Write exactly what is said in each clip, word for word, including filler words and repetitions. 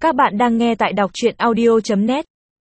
Các bạn đang nghe tại đọc truyện audio chấm net.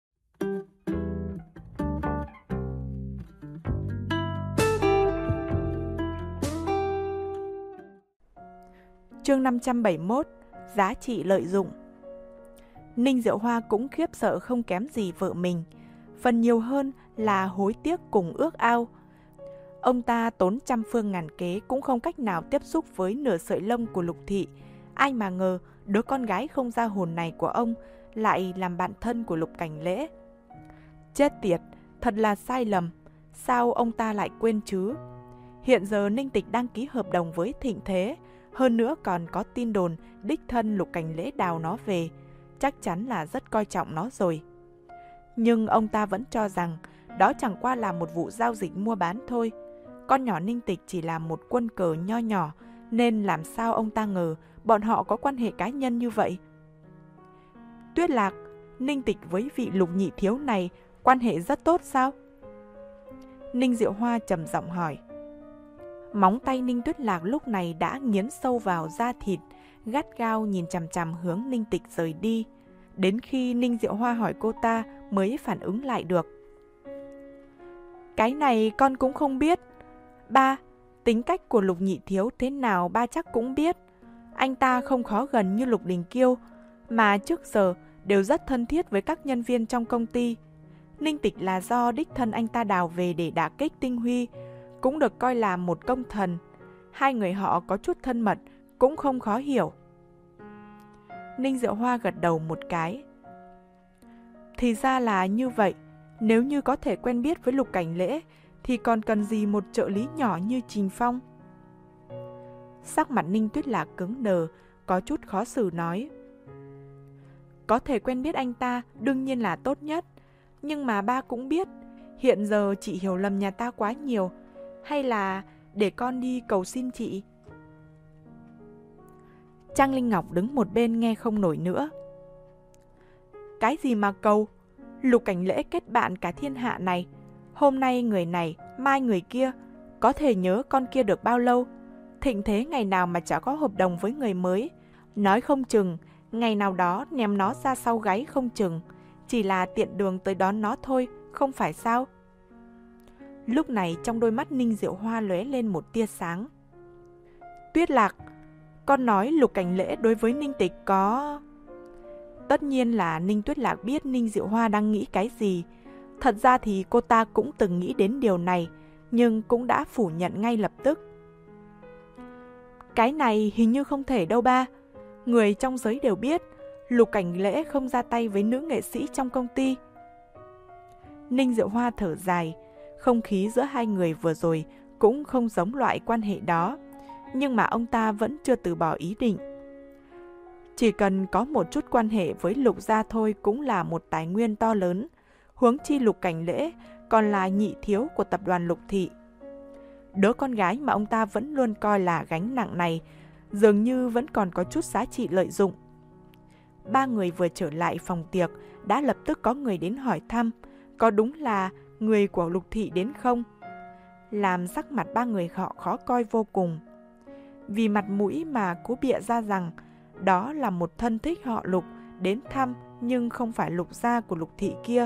Chương năm trăm bảy mươi mốt. Giá trị lợi dụng. Ninh Diệu Hoa cũng khiếp sợ không kém gì vợ mình, phần nhiều hơn là hối tiếc cùng ước ao. Ông ta tốn trăm phương ngàn kế cũng không cách nào tiếp xúc với nửa sợi lông của Lục Thị. Ai mà ngờ đứa con gái không ra hồn này của ông lại làm bạn thân của Lục Cảnh Lễ. Chết tiệt, thật là sai lầm. Sao ông ta lại quên chứ? Hiện giờ Ninh Tịch đang ký hợp đồng với Thịnh Thế, hơn nữa còn có tin đồn đích thân Lục Cảnh Lễ đào nó về, chắc chắn là rất coi trọng nó rồi. Nhưng ông ta vẫn cho rằng đó chẳng qua là một vụ giao dịch mua bán thôi. Con nhỏ Ninh Tịch chỉ là một quân cờ nho nhỏ, nên làm sao ông ta ngờ bọn họ có quan hệ cá nhân như vậy. Tuyết Lạc, Ninh Tịch với vị Lục nhị thiếu này quan hệ rất tốt sao? Ninh Diệu Hoa trầm giọng hỏi. Móng tay Ninh Tuyết Lạc lúc này đã nghiến sâu vào da thịt, gắt gao nhìn chằm chằm hướng Ninh Tịch rời đi. Đến khi Ninh Diệu Hoa hỏi cô ta mới phản ứng lại được. Cái này con cũng không biết. Ba, tính cách của Lục nhị thiếu thế nào ba chắc cũng biết. Anh ta không khó gần như Lục Đình Kiêu, mà trước giờ đều rất thân thiết với các nhân viên trong công ty. Ninh Tịch là do đích thân anh ta đào về để đả kích Tinh Huy, cũng được coi là một công thần. Hai người họ có chút thân mật, cũng không khó hiểu. Ninh Diệu Hoa gật đầu một cái. Thì ra là như vậy. Nếu như có thể quen biết với Lục Cảnh Lễ thì còn cần gì một trợ lý nhỏ như Trình Phong? Sắc mặt Ninh Tuyết Lạc cứng đờ, có chút khó xử nói. Có thể quen biết anh ta đương nhiên là tốt nhất, nhưng mà ba cũng biết hiện giờ chị hiểu lầm nhà ta quá nhiều. Hay là để con đi cầu xin chị? Trang Linh Ngọc đứng một bên nghe không nổi nữa. Cái gì mà cầu? Lục Cảnh Lễ kết bạn cả thiên hạ này. Hôm nay người này, mai người kia. Có thể nhớ con kia được bao lâu? Thịnh Thế ngày nào mà chả có hợp đồng với người mới. Nói không chừng, ngày nào đó ném nó ra sau gáy không chừng. Chỉ là tiện đường tới đón nó thôi, không phải sao? Lúc này trong đôi mắt Ninh Diệu Hoa lóe lên một tia sáng. Tuyết Lạc, con nói Lục Cảnh Lễ đối với Ninh Tịch có... Tất nhiên là Ninh Tuyết Lạc biết Ninh Diệu Hoa đang nghĩ cái gì. Thật ra thì cô ta cũng từng nghĩ đến điều này, nhưng cũng đã phủ nhận ngay lập tức. Cái này hình như không thể đâu ba. Người trong giới đều biết Lục Cảnh Lễ không ra tay với nữ nghệ sĩ trong công ty. Ninh Diệu Hoa thở dài. Không khí giữa hai người vừa rồi cũng không giống loại quan hệ đó, nhưng mà ông ta vẫn chưa từ bỏ ý định. Chỉ cần có một chút quan hệ với Lục gia thôi cũng là một tài nguyên to lớn, huống chi Lục Cảnh Lễ còn là nhị thiếu của tập đoàn Lục Thị. Đứa con gái mà ông ta vẫn luôn coi là gánh nặng này dường như vẫn còn có chút giá trị lợi dụng. Ba người vừa trở lại phòng tiệc đã lập tức có người đến hỏi thăm có đúng là người của Lục Thị đến không, làm sắc mặt ba người họ khó coi vô cùng. Vì mặt mũi mà cố bịa ra rằng đó là một thân thích họ Lục đến thăm, nhưng không phải Lục gia của Lục Thị kia.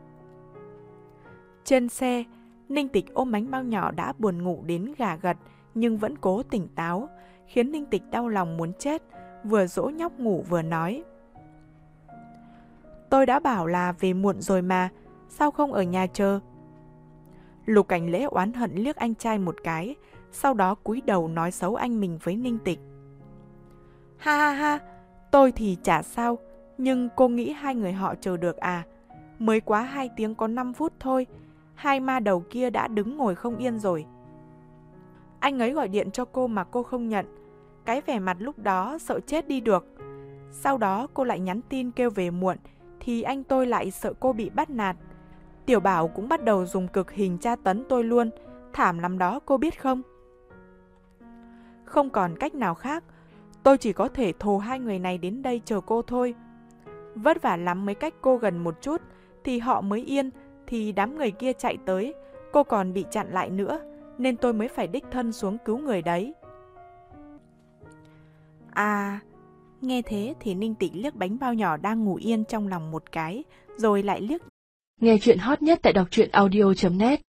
Trên xe, Ninh Tịch ôm bánh bao nhỏ đã buồn ngủ đến gà gật nhưng vẫn cố tỉnh táo, khiến Ninh Tịch đau lòng muốn chết, vừa dỗ nhóc ngủ vừa nói. Tôi đã bảo là về muộn rồi mà, sao không ở nhà chờ? Lục Cảnh Lễ oán hận liếc anh trai một cái, sau đó cúi đầu nói xấu anh mình với Ninh Tịch. Ha ha ha, tôi thì chả sao, nhưng cô nghĩ hai người họ chờ được à? Mới quá hai tiếng có năm phút thôi, hai ma đầu kia đã đứng ngồi không yên rồi. Anh ấy gọi điện cho cô mà cô không nhận, cái vẻ mặt lúc đó sợ chết đi được. Sau đó cô lại nhắn tin kêu về muộn, thì anh tôi lại sợ cô bị bắt nạt. Tiểu Bảo cũng bắt đầu dùng cực hình tra tấn tôi luôn, thảm lắm đó cô biết không? Không còn cách nào khác, tôi chỉ có thể thồ hai người này đến đây chờ cô thôi. Vất vả lắm mới cách cô gần một chút, thì họ mới yên, thì đám người kia chạy tới, cô còn bị chặn lại nữa, nên tôi mới phải đích thân xuống cứu người đấy. À, Nghe thế thì Ninh Tĩnh liếc bánh bao nhỏ đang ngủ yên trong lòng một cái, rồi lại liếc. Nghe chuyện hot nhất tại đọc truyện audio chấm net